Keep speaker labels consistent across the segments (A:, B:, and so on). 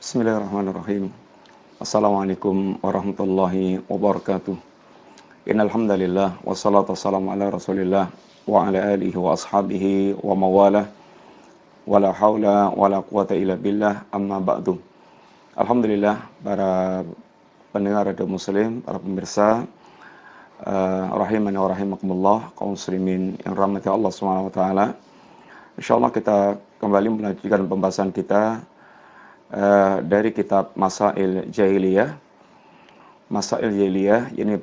A: Bismillahirrahmanirrahim. Assalamualaikum warahmatullahi wabarakatuh. Innal hamdalillah wassalatu wassalamu ala Rasulillah wa ala alihi wa ashabihi wa mawalah. Wala haula wala quwata illa billah, amma ba'du. Alhamdulillah, para pendengar radio muslim, para pemirsa rahimani wa rahimakumullah, kaum muslimin yang rahmati Allah Subhanahu wa taala. Insyaallah kita kembali melanjutkan pembahasan kita dari kitab Masail Jahiliyah. Masail Jahiliyah ini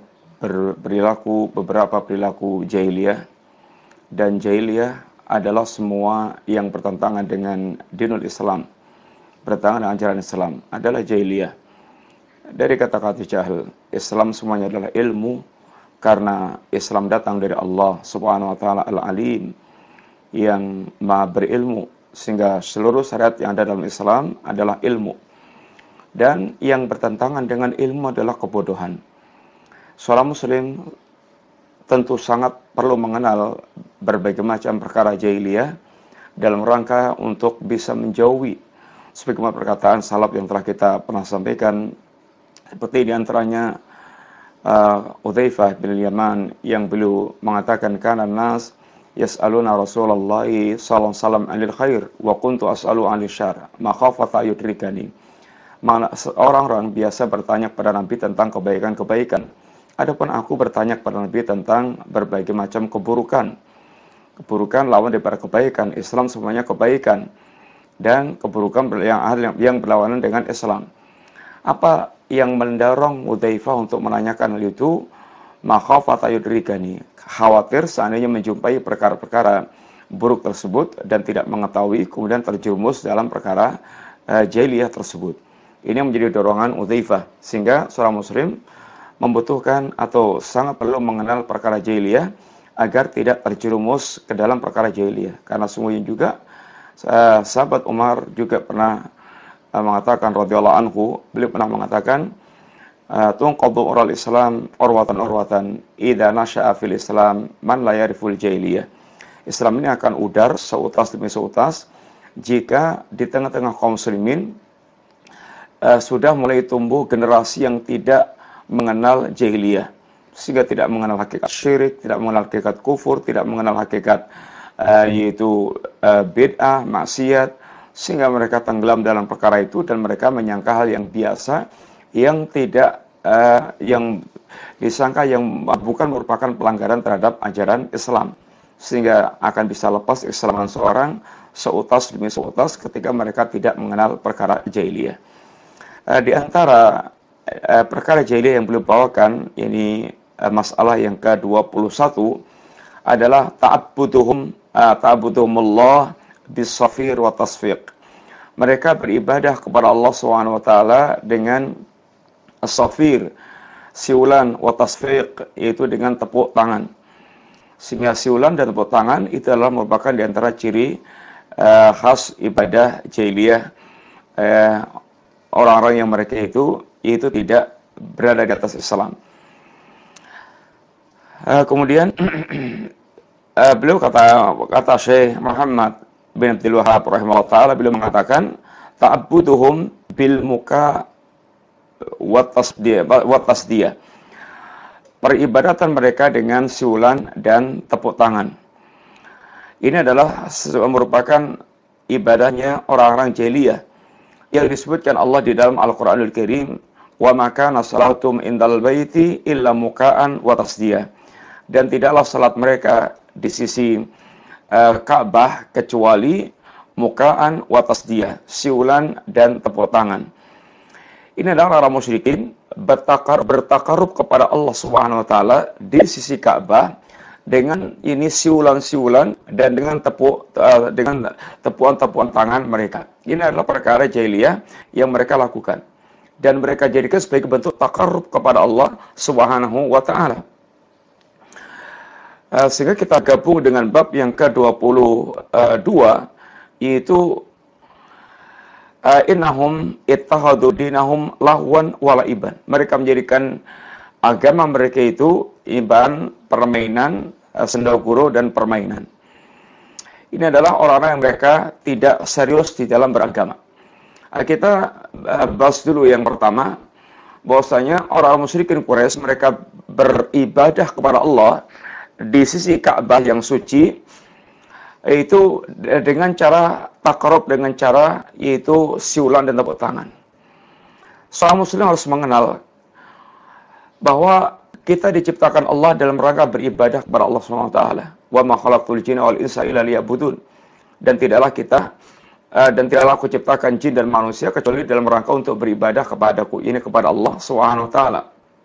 A: beberapa perilaku jahiliyah, dan jahiliyah adalah semua yang bertentangan dengan dinul Islam, bertentangan dengan ajaran Islam adalah jahiliyah. Dari kata-kata jahil, Islam semuanya adalah ilmu, karena Islam datang dari Allah Subhanahu wa taala Al-Alim, yang Maha berilmu, sehingga seluruh syariat yang ada dalam Islam adalah ilmu. Dan yang bertentangan dengan ilmu adalah kebodohan. Seorang muslim tentu sangat perlu mengenal berbagai macam perkara jahiliyah dalam rangka untuk bisa menjauhi, sebagaimana perkataan salaf yang telah kita pernah sampaikan, seperti diantaranya Udzaifah bin Yaman yang beliau mengatakan, kana nas yas'aluna Rasulullah sallallahu alaihi wasallam 'anil khair wa kuntu as'alu 'anil syarr makhafata yudrikani. Orang-orang biasa bertanya kepada Nabi tentang kebaikan-kebaikan, adapun aku bertanya kepada Nabi tentang berbagai macam keburukan. Keburukan lawan daripada kebaikan. Islam semuanya kebaikan, dan keburukan yang berlawanan dengan Islam. Apa yang mendorong Udzaifah untuk menanyakan hal itu? Makhafata yudrikani, khawatir seandainya menjumpai perkara-perkara buruk tersebut dan tidak mengetahui, kemudian terjerumus dalam perkara jahiliyah tersebut. Ini yang menjadi dorongan Udzaifah, sehingga seorang muslim membutuhkan atau sangat perlu mengenal perkara jahiliyah agar tidak terjerumus ke dalam perkara jahiliyah. Karena sungguhnya juga sahabat Umar juga pernah mengatakan radhiyallahu anhu, beliau pernah mengatakan, tunqadu ural Islam urwatan idza nasha'a fil Islam man la yariful jahiliyah. Islam ini akan udar seutas demi seutas jika di tengah-tengah kaum muslimin sudah mulai tumbuh generasi yang tidak mengenal jahiliyah, sehingga tidak mengenal hakikat syirik, tidak mengenal hakikat kufur, tidak mengenal hakikat yaitu bid'ah, maksiat, sehingga mereka tenggelam dalam perkara itu dan mereka menyangka hal yang biasa, yang tidak yang disangka yang bukan merupakan pelanggaran terhadap ajaran Islam, sehingga akan bisa lepas keislaman seorang seutas demi seutas ketika mereka tidak mengenal perkara jahiliyah. Di antara perkara jahiliyah yang beliau bawakan, ini masalah yang ke-21 adalah ta'abuduhumullah bis-safir wa tasfiq. Mereka beribadah kepada Allah SWT dengan as-safir, siulan, wa tasfiq, yaitu dengan tepuk tangan. Sehingga siulan dan tepuk tangan itu adalah merupakan di antara ciri khas ibadah jahiliyah. Orang-orang yang mereka itu tidak berada di atas Islam. Kemudian beliau kata Syekh Muhammad bin Abdul Wahhab rahimahullah taala, beliau mengatakan ta'abbuduhum bil muka wa tasdiyah. Peribadatan mereka dengan siulan dan tepuk tangan. Ini adalah merupakan ibadahnya orang-orang jahiliyah yang disebutkan Allah di dalam Al-Qur'anul Karim, wa ma kana salatum indal baiti illa muka'an wa tasdiyah. Dan tidaklah salat mereka di sisi Ka'bah kecuali muka'an wa tasdiyah, siulan dan tepuk tangan. Ini adalah orang musyrikin bertakarub kepada Allah Subhanahu wa taala di sisi Ka'bah dengan ini siulan-siulan dan dengan tepuan-tepuan tangan mereka. Ini adalah perkara jahiliyah yang mereka lakukan dan mereka jadikan sebagai bentuk takarub kepada Allah Subhanahu wa taala. Sehingga kita gabung dengan bab yang ke-22, yaitu innahum ittahadu dinahum lahwan walaiban. Mereka menjadikan agama mereka itu iban, permainan, sendaguro dan permainan. Ini adalah orang-orang yang mereka tidak serius di dalam beragama. Kita bahas dulu yang pertama, bahwasanya orang musyrikin Quraisy mereka beribadah kepada Allah di sisi Ka'bah yang suci, itu dengan cara takarub, dengan cara yaitu siulan dan tepuk tangan. Seorang muslim harus mengenal bahwa kita diciptakan Allah dalam rangka beribadah kepada Allah SWT. Wa ma khalaqtul jinna wal insa illa liya'budun. Dan tidaklah aku ciptakan jin dan manusia kecuali dalam rangka untuk beribadah kepadaku, ini kepada Allah Subhanahu wa taala.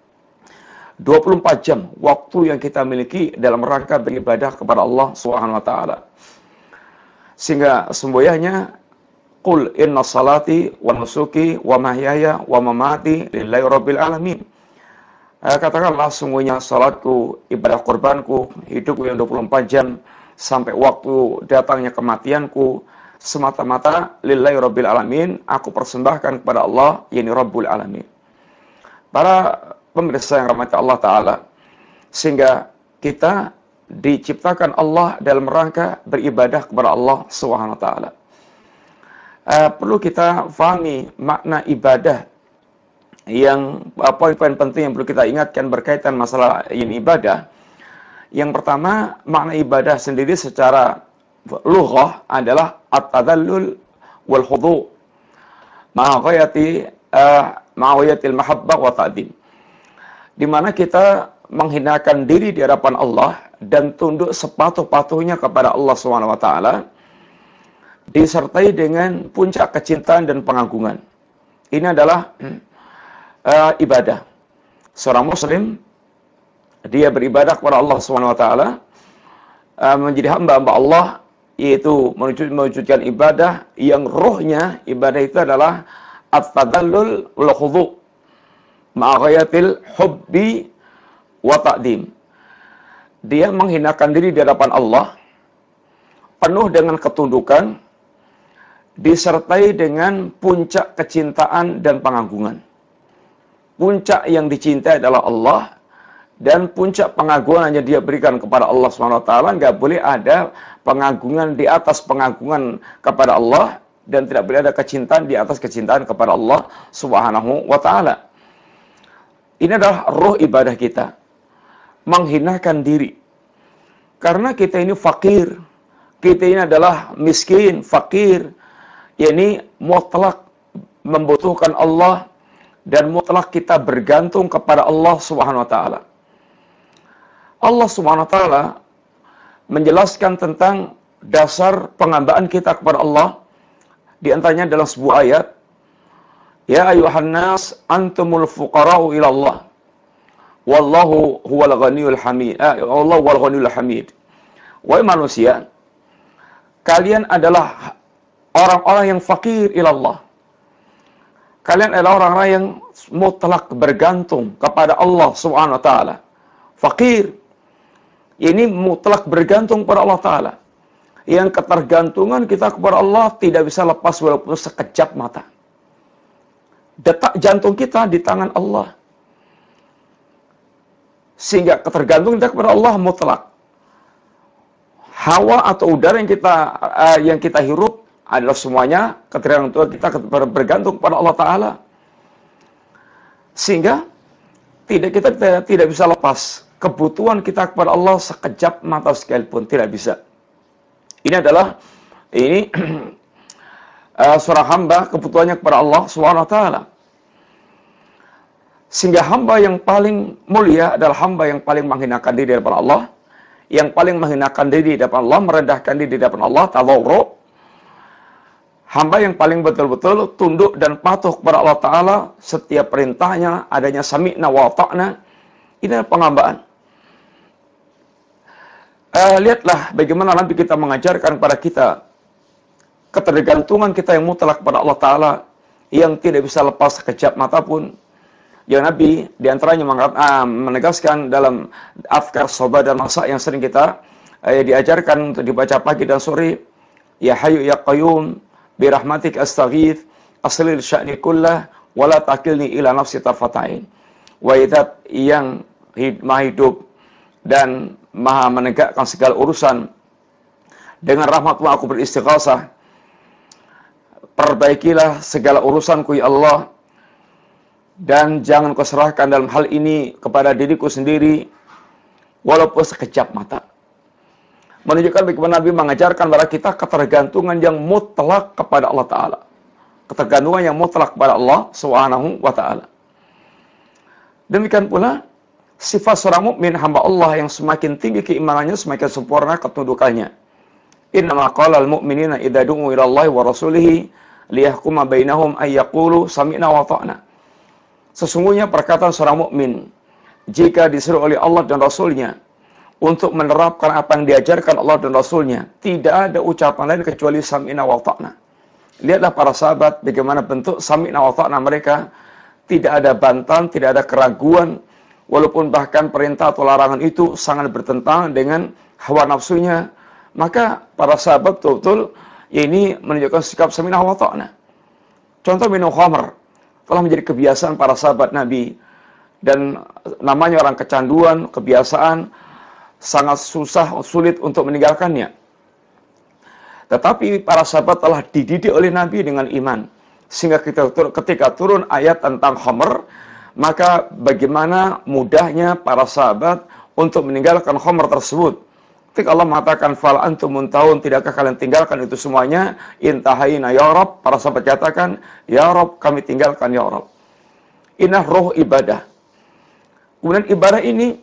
A: 24 jam waktu yang kita miliki dalam rangka beribadah kepada Allah Subhanahu wa taala. Sehingga semboyanya qul inna salati wa nusuki wa mahyaya wa mamati lillahi rabbil alamin. Katakanlah sungguhnya salatku, ibadah kurbanku, hidupku yang 24 jam sampai waktu datangnya kematianku semata-mata lillahi rabbil alamin, aku persembahkan kepada Allah, yakni Rabbul alamin. Para pemirsa yang rahmati Allah taala, sehingga kita diciptakan Allah dalam rangka beribadah kepada Allah Subhanahu wa taala. Perlu kita fahami makna ibadah, yang poin-poin penting yang perlu kita ingatkan berkaitan masalah ini ibadah. Yang pertama, makna ibadah sendiri secara lughah adalah at-tadallul wal khudu' ma'a ghayatil mahabbah wa ta'dim. Di mana kita menghinakan diri di hadapan Allah dan tunduk sepatuh-patuhnya kepada Allah Subhanahu wa taala, disertai dengan puncak kecintaan dan pengagungan. Ini adalah ibadah. Seorang muslim dia beribadah kepada Allah Subhanahu wa taala, menjadi hamba-hamba Allah, yaitu mewujudkan ibadah yang rohnya ibadah itu adalah at-tadallul wal khudu' ma'a ghayatil hubbi wa ta'dim. Dia menghinakan diri di hadapan Allah penuh dengan ketundukan disertai dengan puncak kecintaan dan pengagungan. Puncak yang dicintai adalah Allah, dan puncak pengagungan hanya dia berikan kepada Allah SWT. Nggak boleh ada pengagungan di atas pengagungan kepada Allah, dan tidak boleh ada kecintaan di atas kecintaan kepada Allah Subhanahu wa taala. Ini adalah roh ibadah kita, menghinakan diri. Karena kita ini fakir, kita ini adalah miskin, fakir, yakni mutlak membutuhkan Allah, dan mutlak kita bergantung kepada Allah Subhanahu wa taala. Allah Subhanahu wa taala menjelaskan tentang dasar penghambaan kita kepada Allah, di antaranya dalam sebuah ayat, ya ayuhan nas antumul fuqara'u ila Allah wallahu huwal ghaniyul hamid. Wallahu wal ghaniyul hamid. Wahai manusia, kalian adalah orang-orang yang fakir ila Allah. Kalian adalah orang-orang yang mutlak bergantung kepada Allah Subhanahu wa taala. Fakir ini mutlak bergantung kepada Allah taala. Yang ketergantungan kita kepada Allah tidak bisa lepas walaupun sekejap mata. Detak jantung kita di tangan Allah. Sehingga ketergantungan kita kepada Allah mutlak. Hawa atau udara yang kita hirup adalah semuanya ketergantungan kita bergantung kepada Allah taala. Sehingga kita tidak bisa lepas kebutuhan kita kepada Allah sekejap mata sekalipun, tidak bisa. Ini adalah seorang hamba kebutuhannya kepada Allah Subhanahu wa taala. Sehingga hamba yang paling mulia adalah hamba yang paling menghinakan diri di hadapan Allah, yang paling menghinakan diri di hadapan Allah, merendahkan diri di hadapan Allah, tadawru. Hamba yang paling betul-betul tunduk dan patuh kepada Allah taala, setiap perintahnya adanya sami'na wa ta'na. Ini adalah penghambaan. Lihatlah bagaimana Nabi kita mengajarkan kepada kita ketergantungan kita yang mutlak kepada Allah taala, yang tidak bisa lepas sekejap mata pun. Yang Nabi diantaranya menegaskan dalam afkar soba dan masa yang sering kita diajarkan untuk dibaca pagi dan sore, ya hayyu ya qayyum bi rahmatik astaghith aslil sya'ni kullah wala takilni ila nafsi tarfatain. Wa idzat yang maha hidup dan maha menegakkan segala urusan, dengan rahmatmu aku beristighasah perbaikilah segala urusanku ya Allah, dan jangan kau serahkan dalam hal ini kepada diriku sendiri, walaupun sekejap mata. Menunjukkan bagaimana Nabi mengajarkan kepada kita ketergantungan yang mutlak kepada Allah Ta'ala. Ketergantungan yang mutlak kepada Allah Subhanahu wa Ta'ala. Demikian pula sifat seorang mukmin hamba Allah yang semakin tinggi keimanannya, semakin sempurna ketundukannya. Innama qala al-mu'minina idza du'u ila Allah wa rasulihi liyahkuma bainahum ay yaqulu sami'na wa ata'na. Sesungguhnya perkataan seorang mukmin jika disuruh oleh Allah dan Rasulnya untuk menerapkan apa yang diajarkan Allah dan Rasulnya, tidak ada ucapan lain kecuali sami'na wa ata'na. Lihatlah para sahabat bagaimana bentuk sami'na wa ata'na mereka. Tidak ada bantahan, tidak ada keraguan, walaupun bahkan perintah atau larangan itu sangat bertentangan dengan hawa nafsunya, maka para sahabat betul-betul ini menunjukkan sikap sami'na wa ata'na. Contoh minum khamr telah menjadi kebiasaan para sahabat Nabi, dan namanya orang kecanduan, kebiasaan, sangat sulit untuk meninggalkannya. Tetapi para sahabat telah dididik oleh Nabi dengan iman, sehingga ketika turun ayat tentang khamr, maka bagaimana mudahnya para sahabat untuk meninggalkan khamr tersebut. Ketika Allah mengatakan fal antum muntahun, tidakkah kalian tinggalkan itu semuanya? Intahayna ya Rabb, para sahabat katakan ya Rabb, kami tinggalkan ya Rabb. Inah roh ibadah. Kemudian ibadah ini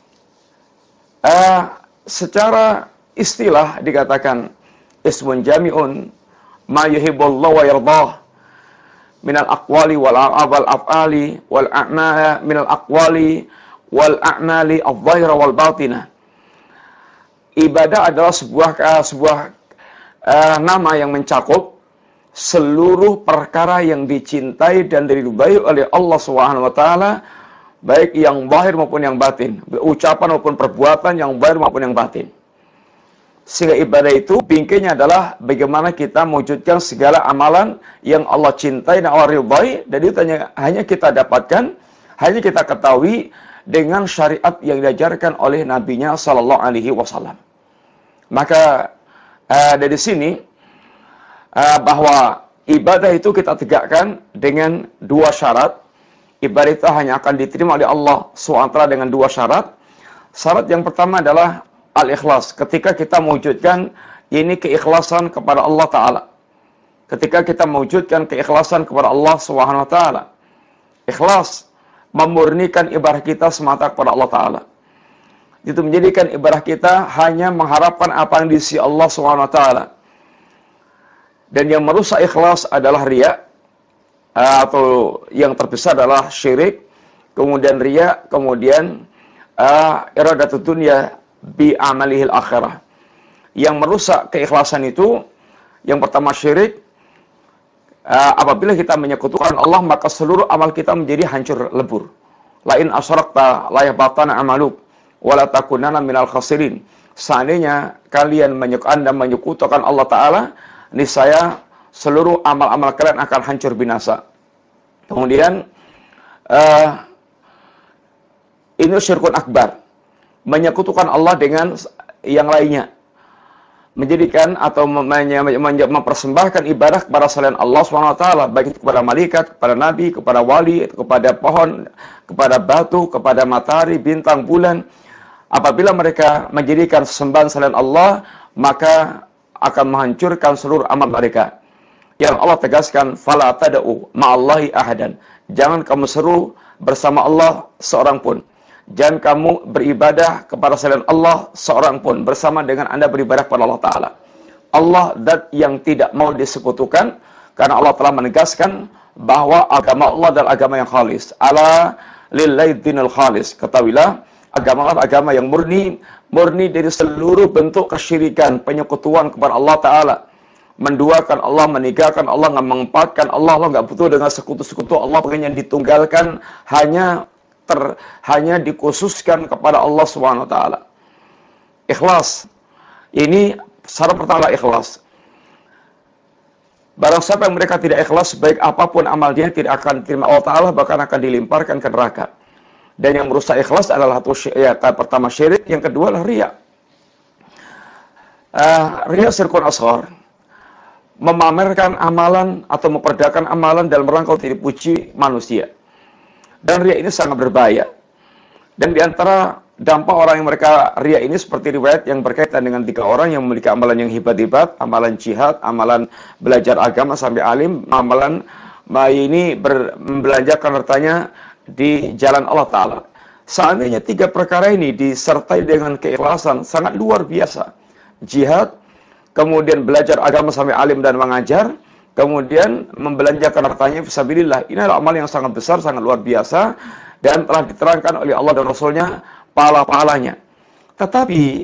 A: secara istilah dikatakan ismun jami'un ma yuhibbullahu wa yardah minal aqwali wal af'ali wal a'mali minal aqwali wal a'mali adh-dhahira wal batinah. Ibadah adalah sebuah nama yang mencakup seluruh perkara yang dicintai dan diridhai oleh Allah Subhanahu wa taala, baik yang zahir maupun yang batin, ucapan maupun perbuatan yang zahir maupun yang batin. Sehingga ibadah itu bingkainya adalah bagaimana kita mewujudkan segala amalan yang Allah cintai dan Allah ridhai, dan itu hanya kita dapatkan, hanya kita ketahui dengan syariat yang diajarkan oleh Nabi-Nya Sallallahu Alaihi Wasallam. Maka dari sini bahwa ibadah itu kita tegakkan dengan dua syarat. Ibadah itu hanya akan diterima oleh Allah SWT dengan dua syarat. Syarat yang pertama adalah al-ikhlas. Ketika kita mewujudkan ini keikhlasan kepada Allah Ta'ala. Ketika kita mewujudkan keikhlasan kepada Allah SWT. Ikhlas memurnikan ibadah kita semata kepada Allah Ta'ala. Itu menjadikan ibadah kita hanya mengharapkan apa yang di sisi Allah SWT. Dan yang merusak ikhlas adalah riya, atau yang terbesar adalah syirik, kemudian riya, kemudian iradatud dunya bi amalihil akhirah. Yang merusak keikhlasan itu yang pertama syirik. Apabila kita menyekutukan Allah, maka seluruh amal kita menjadi hancur lebur. La in asyrakta la yahbatana amaluk wa la takunanna minal khasirin. Seandainya kalian menyekutukan Allah Ta'ala, niscaya seluruh amal-amal kalian akan hancur binasa. Kemudian ini syirkun akbar, menyekutukan Allah dengan yang lainnya, menjadikan atau mempersembahkan ibadah kepada selain Allah SWT, baik itu kepada malaikat, kepada nabi, kepada wali, kepada pohon, kepada batu, kepada matahari, bintang, bulan. Apabila mereka menjadikan sesembahan selain Allah, maka akan menghancurkan seluruh amal mereka. Yang Allah tegaskan, fala tad'u ma'allahi ahadan. Jangan kamu seru bersama Allah seorang pun. Jangan kamu beribadah kepada selain Allah seorang pun bersama dengan Anda beribadah kepada Allah Ta'ala. Allah zat yang tidak mau disekutukan, karena Allah telah menegaskan bahwa agama Allah adalah agama yang khalis. Ala lillahi dinul khalis. Ketahuilah, agama Allah agama yang murni dari seluruh bentuk kesyirikan, penyekutuan kepada Allah Ta'ala. Menduakan Allah, meninggalkan Allah, mengempatkan Allah. Allah nggak butuh dengan sekutu-sekutu. Allah pengen yang ditunggalkan, hanya dikhususkan kepada Allah Subhanahu wa taala. Ikhlas. Ini syarat pertama, ikhlas. Barang siapa yang mereka tidak ikhlas, baik apapun amal dia tidak akan diterima Allah Ta'ala, bahkan akan dilemparkan ke neraka. Dan yang merusak ikhlas adalah pertama syirik, yang kedua adalah riya. Riya syirkun asghar. memamerkan amalan atau memperdakan amalan dalam rangka untuk dipuji manusia. Dan riya ini sangat berbahaya. Dan di antara dampak orang yang mereka riya ini seperti riwayat yang berkaitan dengan 3 orang yang memiliki amalan yang hebat-hebat, amalan jihad, amalan belajar agama sampai alim, amalan ini membelanjakan hartanya di jalan Allah Ta'ala. Seandainya 3 perkara ini disertai dengan keikhlasan sangat luar biasa. Jihad, kemudian belajar agama sampai alim dan mengajar, kemudian membelanjakan hartanya fisabilillah. Ini adalah amal yang sangat besar, sangat luar biasa, dan telah diterangkan oleh Allah dan Rasulnya pahala-pahalanya. Tetapi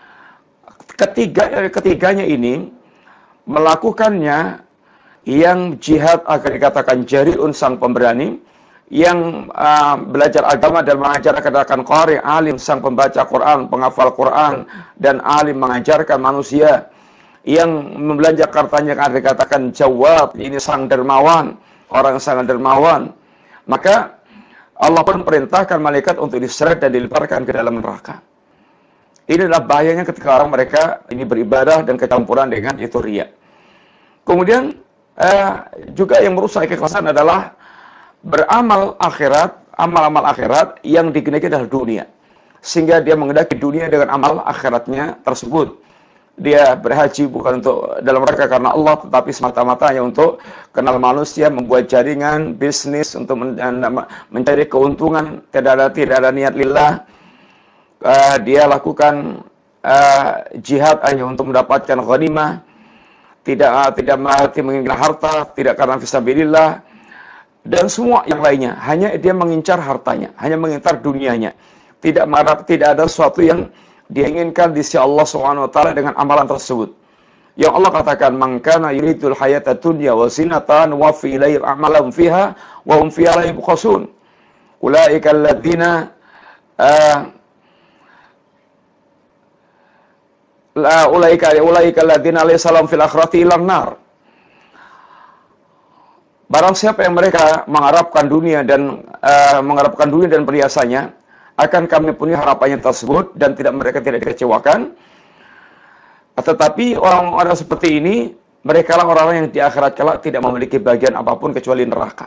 A: ketiganya ini melakukannya yang jihad akan dikatakan jari'un sang pemberani, yang belajar agama dan mengajar akan dikatakan qari, alim sang pembaca Quran, penghafal Quran, dan alim mengajarkan manusia, yang membelanjakan hartanya akan dikatakan jawab, ini sang dermawan, orang sangat dermawan. Maka Allah pun perintahkan malaikat untuk diseret dan dilemparkan ke dalam neraka. Ini adalah bahayanya ketika orang mereka ini beribadah dan kecampuran dengan itu riya. Kemudian juga yang merusak keikhlasan adalah beramal akhirat, amal-amal akhirat yang digendaki adalah dunia. Sehingga dia mengendaki dunia dengan amal akhiratnya tersebut. Dia berhaji bukan untuk dalam rangka karena Allah, tetapi semata-mata hanya untuk kenal manusia, membuat jaringan bisnis untuk mencari keuntungan, tidak ada niat lillah. Dia lakukan jihad hanya untuk mendapatkan ghanimah, tidak menginginkan harta, tidak karena fisabilillah, dan semua yang lainnya. Hanya dia mengincar hartanya, hanya mengincar dunianya. Tidak ada sesuatu yang dia inginkan di sisi Allah Subhanahu wa taala dengan amalan tersebut. Yang Allah katakan, "Man kana yuridul hayata dunya wa zinatan wa fi ilayhi a'malahum fiha wa hum fiha la yubkhasun. Ulaika alladziina ulaika alladziina laysa lahum fil akhirati illa an-nar." Barang siapa yang mereka mengharapkan dunia dan perhiasannya, akan kami penuhi harapannya tersebut dan mereka tidak dikecewakan. Tetapi orang-orang seperti ini, mereka lah orang-orang yang di akhirat kelak tidak memiliki bagian apapun kecuali neraka.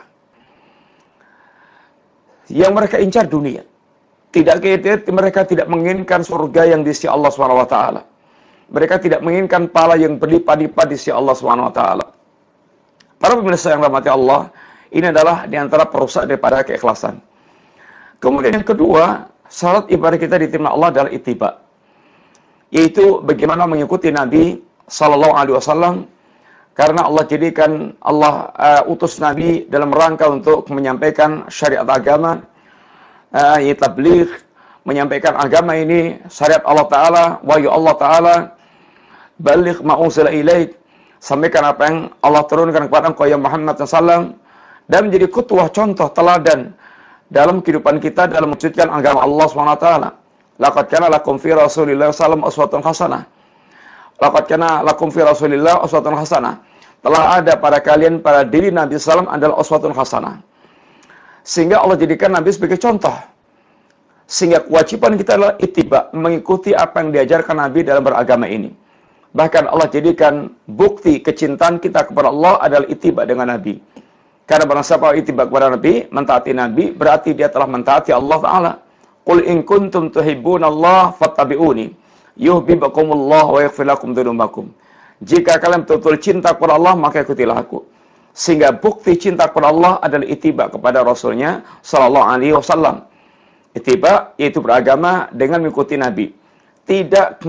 A: Yang mereka incar dunia. Mereka tidak menginginkan surga yang di sisi Allah SWT. Mereka tidak menginginkan pahala yang berlipat-lipat di sisi Allah SWT. Para pemirsa yang rahmati Allah, ini adalah di antara perusak daripada keikhlasan. Kemudian yang kedua, syarat ibadah kita diterima Allah adalah ittiba, yaitu bagaimana mengikuti Nabi Sallallahu Alaihi Wasallam, karena Allah jadikan utus Nabi dalam rangka untuk menyampaikan syariat agama, yaitu tabligh, menyampaikan agama ini syariat Allah Taala, wahyu Allah Taala, baligh ma unzila ilaik, sampaikan apa yang Allah turunkan kepada engkau ya Muhammad SAW, dan menjadi qudwah, contoh teladan dalam kehidupan kita dalam mewujudkan agama Allah SWT. Laqad kana lakum fi Rasulillah sallam uswatun hasanah. Laqad kana lakum fi Rasulillah uswatun hasanah. Telah ada pada kalian, pada diri Nabi sallam adalah uswatun hasanah. Sehingga Allah jadikan Nabi sebagai contoh. Sehingga kewajiban kita adalah ittiba, mengikuti apa yang diajarkan Nabi dalam beragama ini. Bahkan Allah jadikan bukti kecintaan kita kepada Allah adalah ittiba dengan Nabi. Karena barang siapa ittiba kepada Nabi, mentaati Nabi, berarti dia telah mentaati Allah Ta'ala. Qul in kuntum tuhibbunallaha fattabi'uni yuhibbukumullah wa yaghfir lakum dzunubakum. Jika kalian betul-betul cinta kepada Allah, maka ikutilah aku. Sehingga bukti cinta kepada Allah adalah ittiba kepada Rasulnya Sallallahu Alaihi Wasallam. Ittiba yaitu beragama dengan mengikuti Nabi. Tidak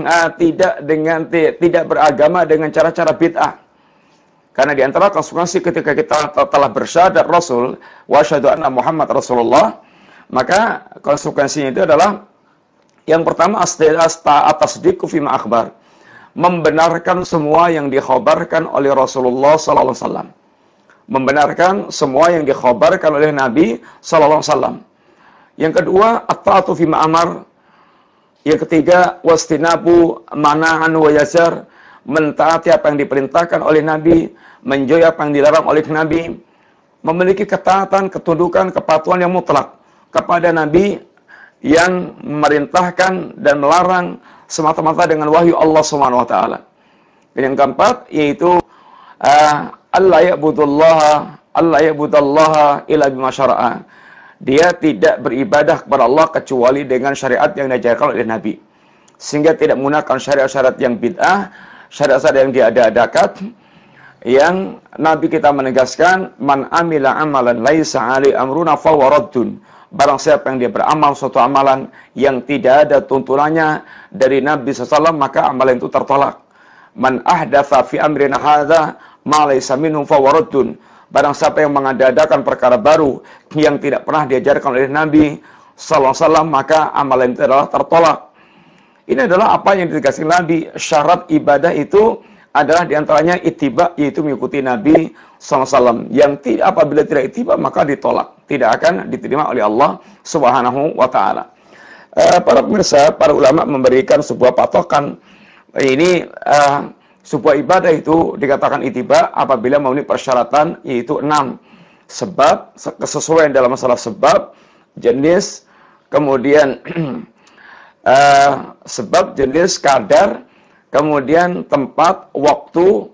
A: beragama dengan cara-cara bid'ah. Karena di antara konsekuensi ketika kita telah bersyahadat Rasul wa asyhadu anna Muhammad Rasulullah, maka konsekuensinya itu adalah yang pertama at-tasdiqu fima akhbar, membenarkan semua yang dikhabarkan oleh Rasulullah sallallahu alaihi wasallam. Membenarkan semua yang dikhabarkan oleh Nabi sallallahu alaihi wasallam. Yang kedua, at-ta'atu fima amar. Yang ketiga, wastinabu mana'an wa yazar, mentaati apa yang diperintahkan oleh Nabi, menjauhi apa yang dilarang oleh Nabi, memiliki ketaatan, ketundukan, kepatuhan yang mutlak kepada Nabi yang memerintahkan dan melarang semata-mata dengan wahyu Allah Subhanahu wa taala. Dan yang keempat yaitu Allah ya'budallaha illa bima syara'a. Dia tidak beribadah kepada Allah kecuali dengan syariat yang diajarkan oleh Nabi. Sehingga tidak menggunakan syariat-syariat yang bid'ah, syariat-syariat yang diada-adakan, yang Nabi kita menegaskan, man amila amalan laisa alai amruna fahuwa raddun. Barang siapa yang dia beramal suatu amalan yang tidak ada tuntunannya dari Nabi SAW, maka amalan itu tertolak. Man ahdatsa fi amrina hadza ma laysa minhu fahuwa raddun. Barang siapa yang mengadakan perkara baru yang tidak pernah diajarkan oleh Nabi SAW, maka amalan itu adalah tertolak. Ini adalah apa yang ditegaskan Nabi. Syarat ibadah itu adalah diantaranya ittiba, yaitu mengikuti Nabi SAW. Yang apabila tidak ittiba, maka ditolak. Tidak akan diterima oleh Allah Subhanahu wa Ta'ala. Para pemirsa, para ulama memberikan sebuah patokan. Ini sebuah ibadah itu dikatakan ittiba apabila memenuhi persyaratan, yaitu 6. Sebab, kesesuaian dalam masalah sebab, jenis, kemudian sebab, jenis, kadar, kemudian tempat, waktu.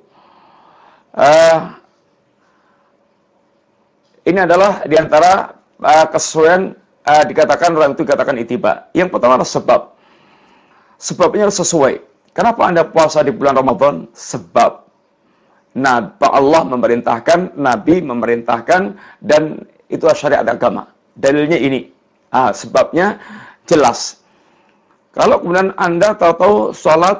A: Ini adalah diantara kesesuaian dikatakan dalam itu dikatakan ittiba. Yang pertama adalah sebab. Sebabnya harus sesuai. Kenapa Anda puasa di bulan Ramadan? Sebab Allah memerintahkan, Nabi memerintahkan, dan itu syariat agama. Dalilnya ini. Sebabnya jelas. Kalau kemudian Anda tahu-tahu sholat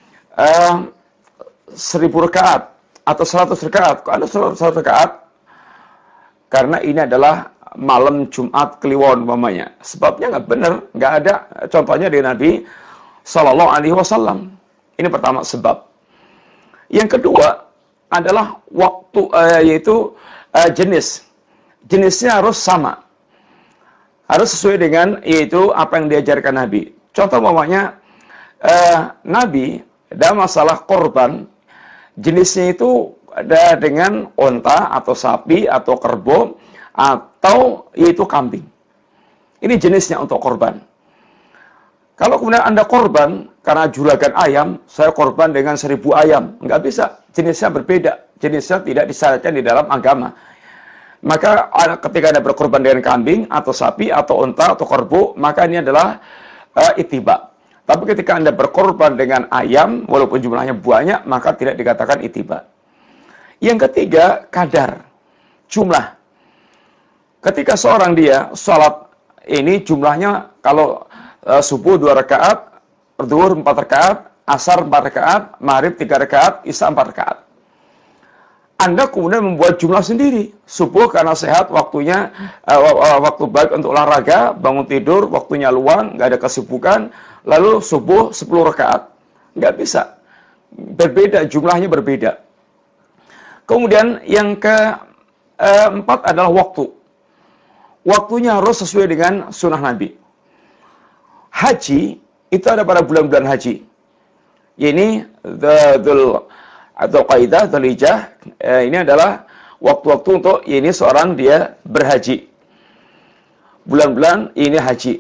A: 1000 rakaat atau 100 rakaat, kok Anda sholat 100 rakaat? Karena ini adalah malam Jumat Kliwon umpamanya. Sebabnya nggak benar, nggak ada contohnya dari Nabi Sallallahu Alaihi Wasallam. Ini pertama sebab. Yang kedua adalah waktu, yaitu jenis. Jenisnya harus sama. Harus sesuai dengan yaitu apa yang diajarkan Nabi. Contoh umpamanya Nabi dalam masalah korban, jenisnya itu ada dengan onta atau sapi atau kerbau atau yaitu kambing. Ini jenisnya untuk korban. Kalau kemudian Anda korban karena juragan ayam, saya korban dengan 1000 ayam. Nggak bisa, jenisnya berbeda. Jenisnya tidak disyaratkan di dalam agama. Maka ketika Anda berkorban dengan kambing, atau sapi, atau unta, atau kerbau, maka ini adalah ittiba. Tapi ketika Anda berkorban dengan ayam, walaupun jumlahnya banyak, maka tidak dikatakan ittiba. Yang ketiga, kadar. Jumlah. Ketika seorang dia sholat ini jumlahnya, kalau subuh 2 rakaat, zuhur 4 rakaat, asar 4 rakaat, maghrib 3 rakaat, isya 4 rakaat. Anda kemudian membuat jumlah sendiri. Subuh karena sehat, waktunya waktu baik untuk olahraga, bangun tidur, waktunya luang, nggak ada kesibukan, lalu subuh 10 rakaat. Nggak bisa. Berbeda, jumlahnya berbeda. Kemudian yang keempat adalah waktu. Waktunya harus sesuai dengan sunnah Nabi. Haji itu ada pada bulan-bulan haji. Ini Dzulqa'dah, Dzulhijjah, ini adalah waktu-waktu untuk ini seorang dia berhaji. Bulan-bulan ini haji.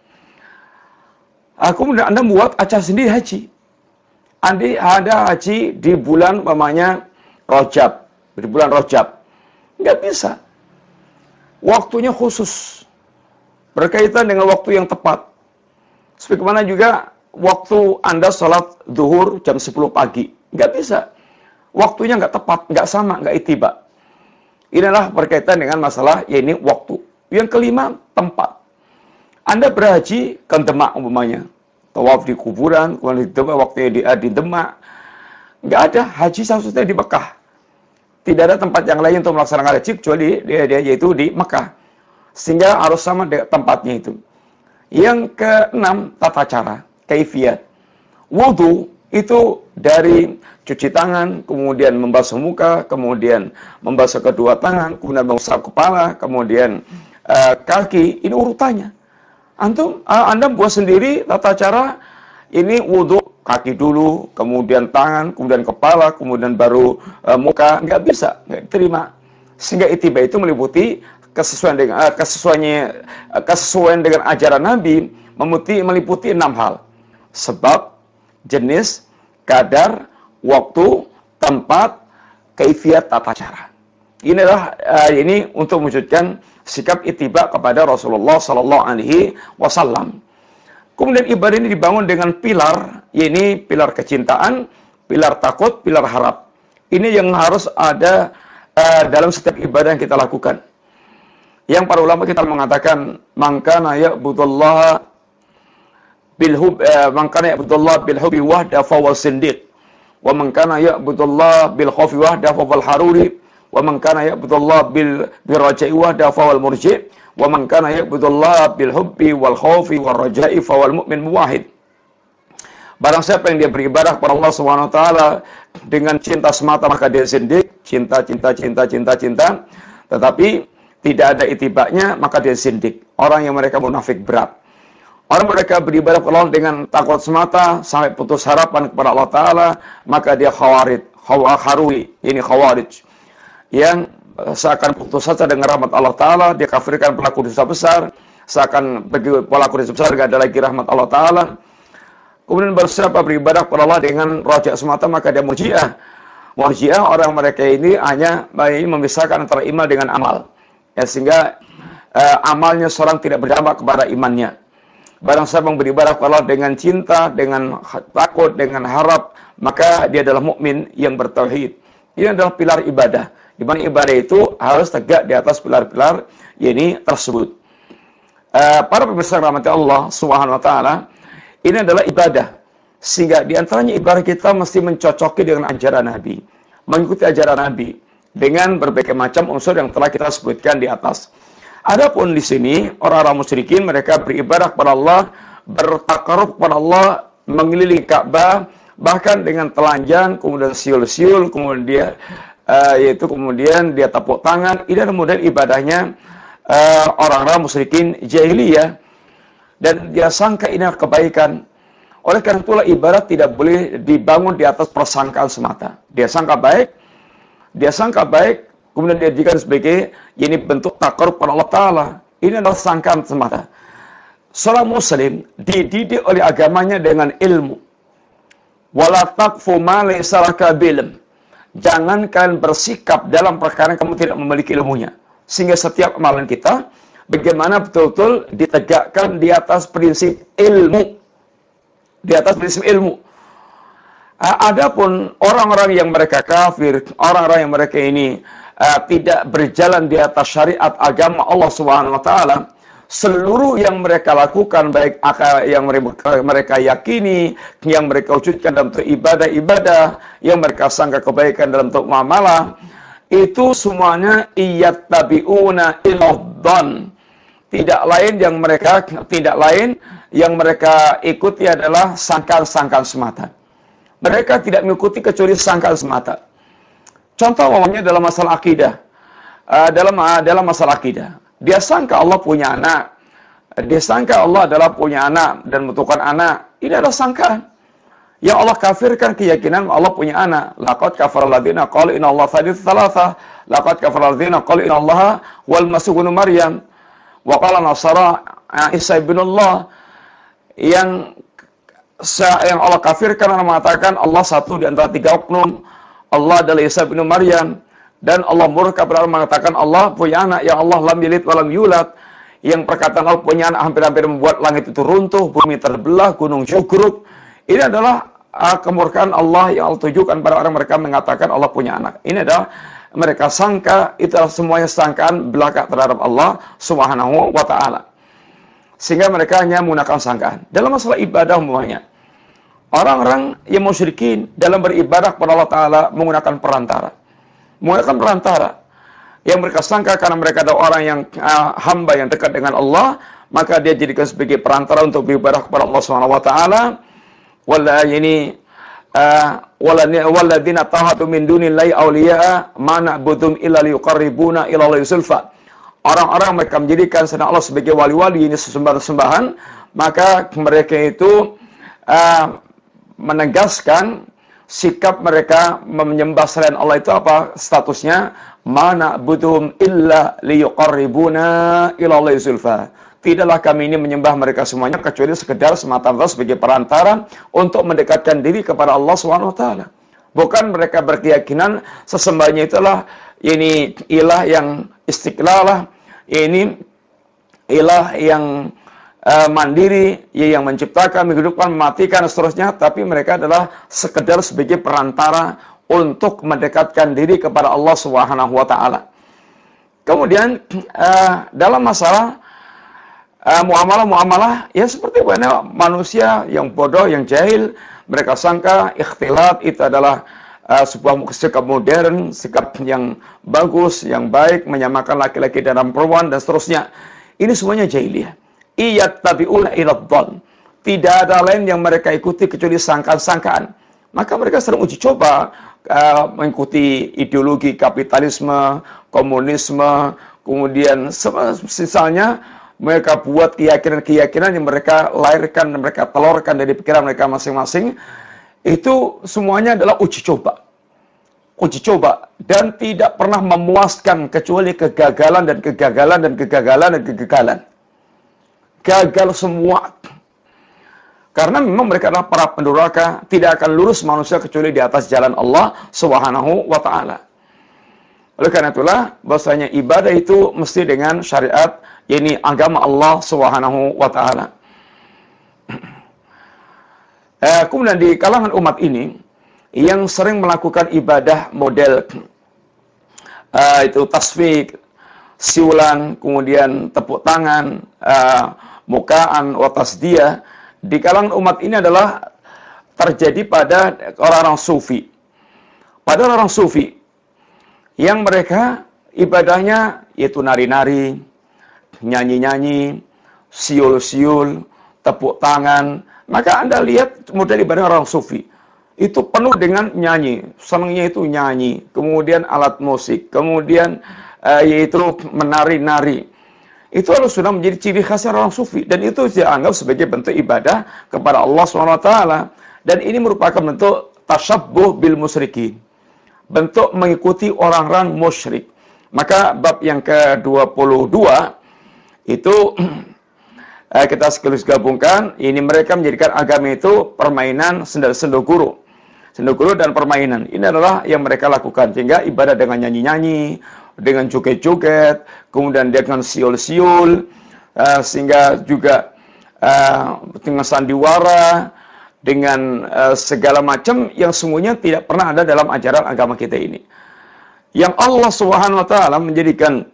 A: Kemudian Anda buat acara sendiri haji. Ada haji di bulan umpamanya Rajab, di bulan Rajab. Nggak bisa. Waktunya khusus. Berkaitan dengan waktu yang tepat. Sebagaimana juga waktu Anda sholat zuhur jam 10 pagi. Nggak bisa. Waktunya nggak tepat, nggak sama, nggak ittiba. Inilah berkaitan dengan masalah, ini waktu. Yang kelima, tempat. Anda berhaji ke Demak umpamanya. Tawaf di kuburan, kemudian di Demak, waktunya di Demak. Nggak ada haji satu-satunya di Mekah. Tidak ada tempat yang lain untuk melaksanakan haji, kecuali dia yaitu di Mekah. Sehingga harus sama tempatnya itu. Yang keenam, tata cara, kaifiyat. Wudu itu dari cuci tangan, kemudian membasuh muka, kemudian membasuh kedua tangan, kemudian mengusap kepala, kemudian kaki. Ini urutannya. Anda buat sendiri tata cara, ini wudu, kaki dulu, kemudian tangan, kemudian kepala, kemudian baru muka. Nggak bisa, nggak diterima. Sehingga ittiba itu meliputi kesesuaian dengan ajaran Nabi, meliputi 6 hal. Sebab, jenis, kadar, waktu, tempat, kaifiat tata cara. Inilah ini untuk mewujudkan sikap ittiba kepada Rasulullah sallallahu alaihi wasallam. Kemudian ibadah ini dibangun dengan pilar, yaitu pilar kecintaan, pilar takut, pilar harap. Ini yang harus ada dalam setiap ibadah yang kita lakukan. Yang para ulama kita mengatakan, man kana ya'budullaha bil hubbi wahda fa huwa sindiq, wa man kana ya'budullaha bil khawfi wahda fa huwa haruri, wa man kana ya'budullaha bil raja'i wahda fa huwa murji', wa man kana ya'budullaha bil hubbi wal khawfi wal raja'i fa huwa mu'min muwahhid. Barang siapa yang dia beribadah kepada Allah Subhanahu wa taala dengan cinta semata, maka dia sindik, cinta. Tetapi tidak ada itibaknya, maka dia sindik. Orang yang mereka munafik berat. Orang mereka beribadah kepada Allah dengan takut semata sampai putus harapan kepada Allah Ta'ala, maka dia khawarij. Ini khawarij. Yang seakan putus asa dengan rahmat Allah Ta'ala, dia kafirkan pelaku dosa besar, seakan bagi pelaku dosa besar tidak ada lagi rahmat Allah Ta'ala. Kemudian bersiapa beribadah kepada Allah dengan rojak semata, maka dia murji'ah. Murji'ah, orang mereka ini hanya memisahkan antara iman dengan amal. Ya, sehingga amalnya seorang tidak berdampak kepada imannya. Barang siapa yang beribadah kepada Allah dengan cinta, dengan takut, dengan harap, maka dia adalah mukmin yang bertauhid. Ini adalah pilar ibadah. Di mana ibadah itu harus tegak di atas pilar-pilar ini tersebut. Para pemirsa rahmati Allah Subhanahu wa taala, ini adalah ibadah. Sehingga di antaranya ibadah kita mesti mencocoki dengan ajaran Nabi, mengikuti ajaran Nabi dengan berbagai macam unsur yang telah kita sebutkan di atas. Adapun di sini orang-orang musyrikin mereka beribadah kepada Allah, bertakarub kepada Allah, mengelilingi Ka'bah, bahkan dengan telanjang, kemudian siul-siul, kemudian kemudian dia tepuk tangan. Ini adalah model ibadahnya orang-orang musyrikin jahiliyah, dan dia sangka ini adalah kebaikan. Oleh karena itulah ibadat tidak boleh dibangun di atas persangkaan semata. Dia sangka baik, kemudian dia jadikan sebagai ini bentuk takarub kepada Allah Ta'ala. Ini adalah sangkaan semata. Seorang muslim dididik oleh agamanya dengan ilmu. Wala taqfu ma laysa laka bi'ilm. Jangan kalian bersikap dalam perkara yang kamu tidak memiliki ilmunya. Sehingga setiap amalan kita, bagaimana betul-betul ditegakkan di atas prinsip ilmu. Di atas prinsip ilmu. Adapun orang-orang yang mereka kafir, orang-orang yang mereka ini tidak berjalan di atas syariat agama Allah Subhanahu wa taala, seluruh yang mereka lakukan, baik yang mereka yakini, yang mereka wujudkan dalam bentuk ibadah-ibadah, yang mereka sangka kebaikan dalam bentuk muamalah, itu semuanya iyattabi'una ilad-dhann. Tidak lain yang mereka ikuti adalah sangkaan-sangkaan semata. Mereka tidak mengikuti kecuali sangkaan semata. Contoh umumnya dalam masalah akidah. Dalam masalah akidah, dia sangka Allah punya anak. Dia sangka Allah adalah punya anak dan membutuhkan anak. Ini adalah sangkaan. Yang Allah kafirkan keyakinan Allah punya anak. Laqad kafara alladziina qalu inna Allaha thalithu tsalatsa. Laqad kafara alladziina qalu inna Allaha wal masih ibnu Maryam. Wa qala nasara Isa ibnu Allah. Yang Allah kafirkan dan mengatakan Allah satu di antara tiga oknum. Allah adalah Isa bin Maryam. Dan Allah murka pada orang mengatakan Allah punya anak. Ya Allah lam yalid wa lam yulad. Yang perkataan Allah punya anak hampir-hampir membuat langit itu runtuh, bumi terbelah, gunung syukruk. Ini adalah kemurkaan Allah yang Allah tujukan pada orang mereka mengatakan Allah punya anak. Ini adalah mereka sangka, itu semuanya sangkaan belaka terhadap Allah Subhanahu wa ta'ala. Sehingga mereka hanya menggunakan sangkaan. Dalam masalah ibadah semuanya, orang-orang yang musyrikin dalam beribadah kepada Allah Ta'ala menggunakan perantara. Yang mereka sangka karena mereka adalah orang yang hamba yang dekat dengan Allah, maka dia jadikan sebagai perantara untuk beribadah kepada Allah Subhanahu wa taala. Walladzina tahadu min dunillahi awliya'a ma na'budum illa liyuqarribuna ila Allahi zulfa. Orang-orang mereka menjadikan selain Allah sebagai wali-wali, ini sesembahan-sembahan, maka mereka itu menegaskan sikap mereka menyembah selain Allah itu apa statusnya? Mana butuhum illa liyuqarribuna ila Allahi zulfa. Tidaklah kami ini menyembah mereka semuanya kecuali sekedar semata-mata sebagai perantara untuk mendekatkan diri kepada Allah Subhanahu wa taala. Bukan mereka berkeyakinan sesembahnya itulah ini ilah yang istiqlalah, ini ilah yang mandiri, yang menciptakan, menghidupkan, mematikan, dan seterusnya. Tapi mereka adalah sekedar sebagai perantara untuk mendekatkan diri kepada Allah Subhanahu wa Ta'ala. Kemudian dalam masalah muamalah-muamalah, ya seperti banyak manusia yang bodoh, yang jahil, mereka sangka ikhtilat itu adalah sebuah sikap modern, sikap yang bagus, yang baik, menyamakan laki-laki dan perempuan, dan seterusnya. Ini semuanya jahiliyah. Iyattabi'una ila dhon. Tidak ada lain yang mereka ikuti kecuali sangkaan-sangkaan. Maka mereka sering uji coba mengikuti ideologi kapitalisme, komunisme, kemudian sisanya mereka buat keyakinan-keyakinan yang mereka lahirkan dan mereka telurkan dari pikiran mereka masing-masing. Itu semuanya adalah uji coba. Uji coba. Dan tidak pernah memuaskan kecuali kegagalan dan kegagalan dan kegagalan dan kegagalan. Gagal semua. Karena memang mereka adalah para pendurhaka, tidak akan lurus manusia kecuali di atas jalan Allah Subhanahu wa Ta'ala. Oleh karena itulah, bahwasanya ibadah itu mesti dengan syariat, yakni agama Allah Subhanahu wa Ta'ala. Kemudian di kalangan umat ini yang sering melakukan ibadah model itu tasfik, siulan, kemudian tepuk tangan, mukaan, watasdiyah, di kalangan umat ini adalah terjadi pada orang-orang sufi. Pada orang sufi yang mereka ibadahnya yaitu nari-nari, nyanyi-nyanyi, siul-siul, tepuk tangan. Maka Anda lihat model ibadah orang sufi. Itu penuh dengan nyanyi. Senangnya itu nyanyi. Kemudian alat musik. Kemudian yaitu menari-nari. Itu harus sudah menjadi ciri khas orang sufi. Dan itu dianggap sebagai bentuk ibadah kepada Allah SWT. Dan ini merupakan bentuk tasyabbuh bil musyrikin. Bentuk mengikuti orang-orang musyrik. Maka bab yang ke-22 itu kita sekaligus gabungkan. Ini mereka menjadikan agama itu permainan sendal guru. Sendal guru dan permainan. Ini adalah yang mereka lakukan. Sehingga ibadah dengan nyanyi-nyanyi, dengan joget-joget, kemudian dengan siul-siul, sehingga juga dengan sandiwara, dengan segala macam yang semuanya tidak pernah ada dalam ajaran agama kita ini. Yang Allah Subhanahu wa Ta'ala menjadikan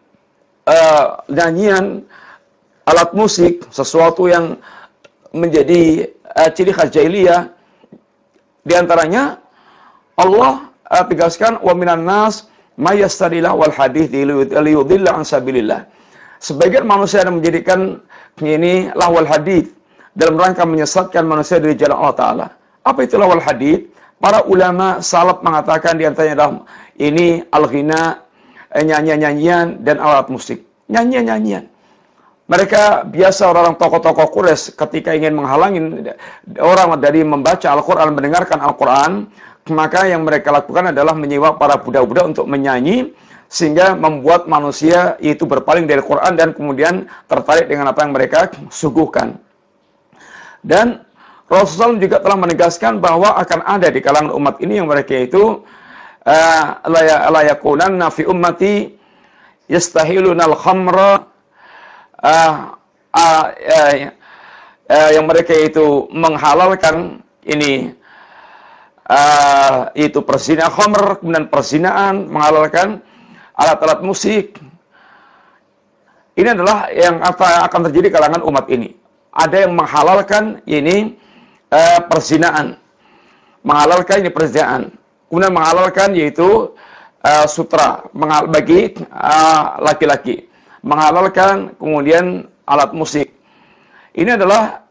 A: nyanyian, alat musik, sesuatu yang menjadi ciri khas jahiliyah. Di antaranya Allah tegaskan wa minan nas may yastarilah wal hadits liyudilla an sabilillah. Sebagian manusia yang menjadikan ini lahwal hadits dalam rangka menyesatkan manusia dari jalan Allah Ta'ala. Apa itu lahwal hadits? Para ulama salaf mengatakan di antaranya adalah ini al-ghina, nyanyian-nyanyian dan alat musik. Nyanyian-nyanyian. Mereka biasa orang-orang tokoh-tokoh Quraisy ketika ingin menghalangi orang dari membaca Al-Quran, mendengarkan Al-Quran, maka yang mereka lakukan adalah menyewa para budak-budak untuk menyanyi, sehingga membuat manusia itu berpaling dari Quran dan kemudian tertarik dengan apa yang mereka suguhkan. Dan Rasulullah juga telah menegaskan bahwa akan ada di kalangan umat ini yang mereka itu la yakunanna fi ummati yastahilunal khamra, yang mereka itu menghalalkan ini itu perzinahan khamr, kemudian perzinaan, menghalalkan alat-alat musik. Ini adalah yang akan terjadi di kalangan umat ini. Ada yang menghalalkan ini perzinaan, menghalalkan ini perzinaan, kemudian menghalalkan yaitu sutra bagi laki-laki, menghalalkan kemudian alat musik. Ini adalah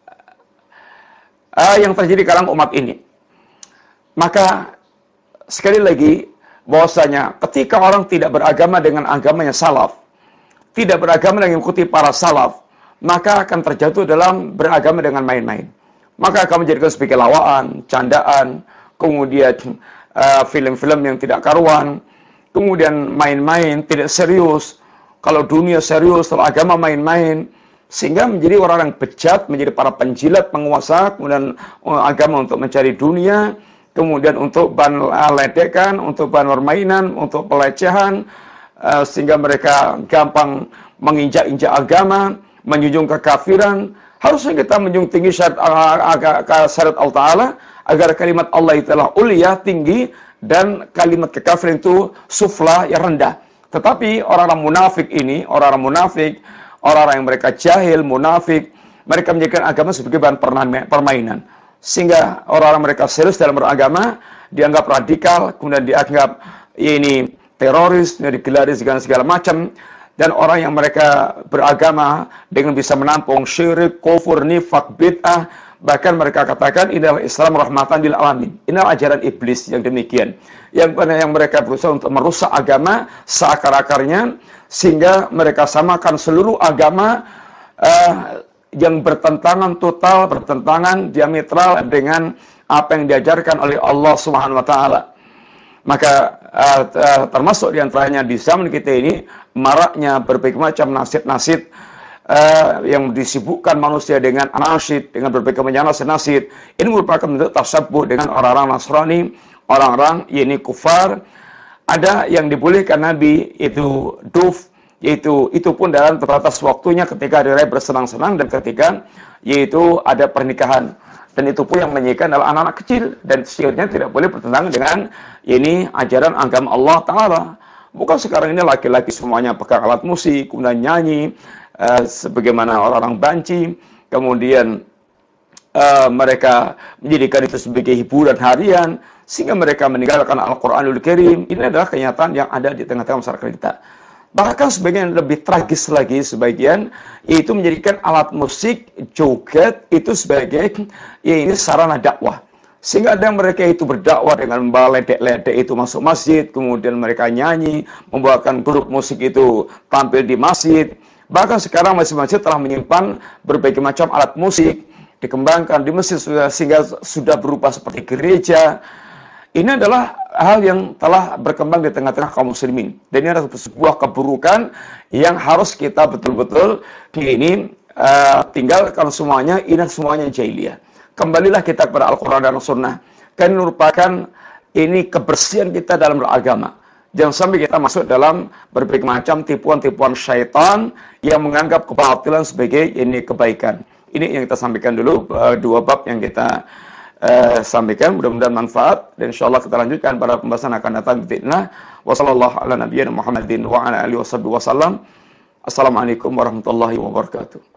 A: yang terjadi di kalangan umat ini. Maka sekali lagi bahwasanya ketika orang tidak beragama dengan agamanya salaf, tidak beragama dengan mengikuti para salaf, maka akan terjatuh dalam beragama dengan main-main. Maka akan menjadikan sebagai lawaan, candaan, kemudian film-film yang tidak karuan, kemudian main-main, tidak serius. Kalau dunia serius, kalau agama main-main, sehingga menjadi orang yang bejat, menjadi para penjilat, penguasa, kemudian agama untuk mencari dunia, kemudian untuk bahan ledekan, untuk bahan permainan, untuk pelecehan, sehingga mereka gampang menginjak-injak agama, menjunjung kekafiran. Harusnya kita menjunjung tinggi syariat Allah Ta'ala, agar kalimat Allah itu adalah ulia, tinggi, dan kalimat kekafiran itu sufla, yang rendah. Tetapi orang-orang munafik ini, orang-orang yang mereka jahil, munafik, mereka menjadikan agama sebagai bahan permainan. Sehingga orang-orang mereka serius dalam beragama, dianggap radikal, kemudian dianggap ini teroris, digelari segala macam. Dan orang yang mereka beragama dengan bisa menampung syirik, kufur, nifak, bid'ah, bahkan mereka katakan ini adalah Islam rahmatan lil alamin. Ini adalah ajaran iblis yang demikian. Yang mereka berusaha untuk merusak agama seakar-akarnya, sehingga mereka samakan seluruh agama yang bertentangan total, bertentangan diametral dengan apa yang diajarkan oleh Allah Subhanahu wa taala. Maka termasuk diantaranya di zaman kita ini maraknya berbagai macam nasid-nasid yang disibukkan manusia dengan anasyid, dengan berbagai macam nasid-nasid. Ini merupakan bentuk tasabbuh dengan orang-orang Nasrani, orang-orang ini kufar. Ada yang dibolehkan Nabi itu duf, yaitu itu pun dalam terbatas waktunya ketika hari raya bersenang-senang dan ketika yaitu ada pernikahan. Dan itu pun yang menyanyikan adalah anak-anak kecil, dan syairnya tidak boleh bertentangan dengan ini ajaran agama Allah Ta'ala. Bukan sekarang ini laki-laki semuanya pegang alat musik, kemudian nyanyi, sebagaimana orang-orang banci, kemudian mereka menjadikan itu sebagai hiburan harian, sehingga mereka meninggalkan Al-Quranul Karim. Ini adalah kenyataan yang ada di tengah-tengah masyarakat kita. Bahkan sebagian lebih tragis lagi, yaitu menjadikan alat musik, joget itu sebagai ini sarana dakwah. Sehingga ada mereka itu berdakwah dengan membawa ledek-ledek itu masuk masjid, kemudian mereka nyanyi, membawakan grup musik itu tampil di masjid. Bahkan sekarang masjid-masjid telah menyimpan berbagai macam alat musik, dikembangkan di masjid sehingga sudah berupa seperti gereja. Ini adalah hal yang telah berkembang di tengah-tengah kaum muslimin. Dan ini adalah sebuah keburukan yang harus kita betul-betul tinggalkan semuanya. Ini semuanya jahiliyah. Kembalilah kita kepada Al-Quran dan Sunnah. Karena merupakan ini kebersihan kita dalam beragama. Jangan sampai kita masuk dalam berbagai macam tipuan-tipuan syaitan yang menganggap kebatilan sebagai ini kebaikan. Ini yang kita sampaikan dulu, dua bab yang kita sampaikan, mudah-mudahan manfaat, dan insyaallah kita lanjutkan pada pembahasan akan datang. Wassallallahu ala nabiyyina Muhammadin wa ala alihi wasallam. Assalamualaikum warahmatullahi wabarakatuh.